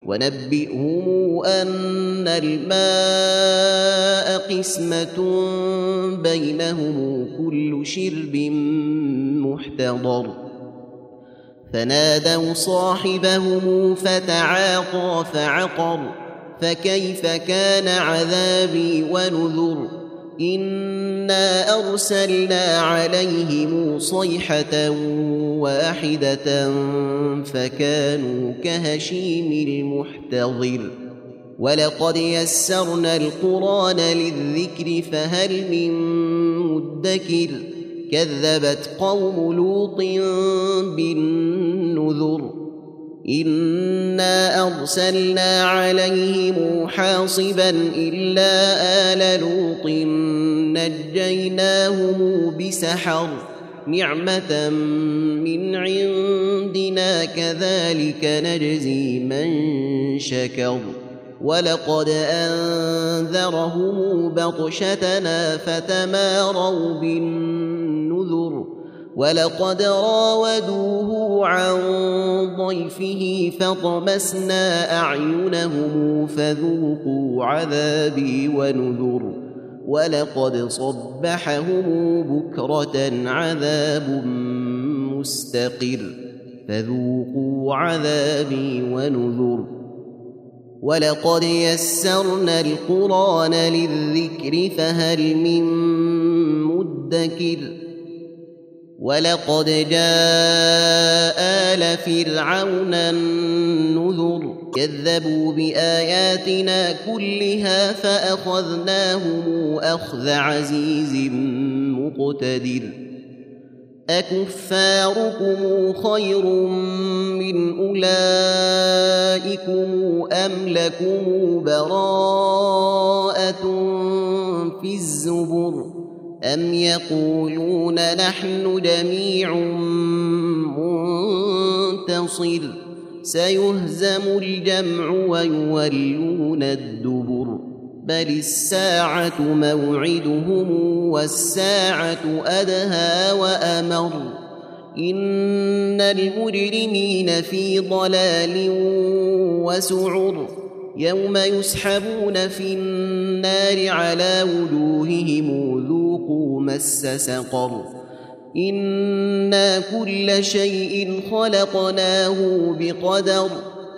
ونبئهم أن الماء قسمة بينهم كل شرب محتضر فنادوا صاحبهم فتعاطى فعقر فكيف كان عذابي ونذر إنا أرسلنا عليهم صيحة واحدة فكانوا كهشيم المحتضر ولقد يسرنا القرآن للذكر فهل من مدكر كذبت قوم لوط بالنذر إنا أرسلنا عليهم حاصبا إلا آل لوط نجيناهم بسحر نعمة من عندنا كذلك نجزي من شكر ولقد أنذرهم بطشتنا فتماروا بالنذر ولقد راودوه عن ضيفه فطمسنا أعينهم فذوقوا عذابي ونذر ولقد صبحهم بكرة عذاب مستقر فذوقوا عذابي ونذر ولقد يسرنا القرآن للذكر فهل من مدكر ولقد جاء آل فرعون النذر كذبوا بآياتنا كلها فأخذناهم أخذ عزيز مقتدر أكفاركم خير من أولئكم أم لكم براءة في الزبر أم يقولون نحن جميع منتصر سيهزم الجمع ويولون الدبر بل الساعة موعدهم والساعة أدهى وأمر إن المجرمين في ضلال وسعر يوم يسحبون في النار على وجوههم ذوقوا مس سقر إنا كل شيء خلقناه بقدر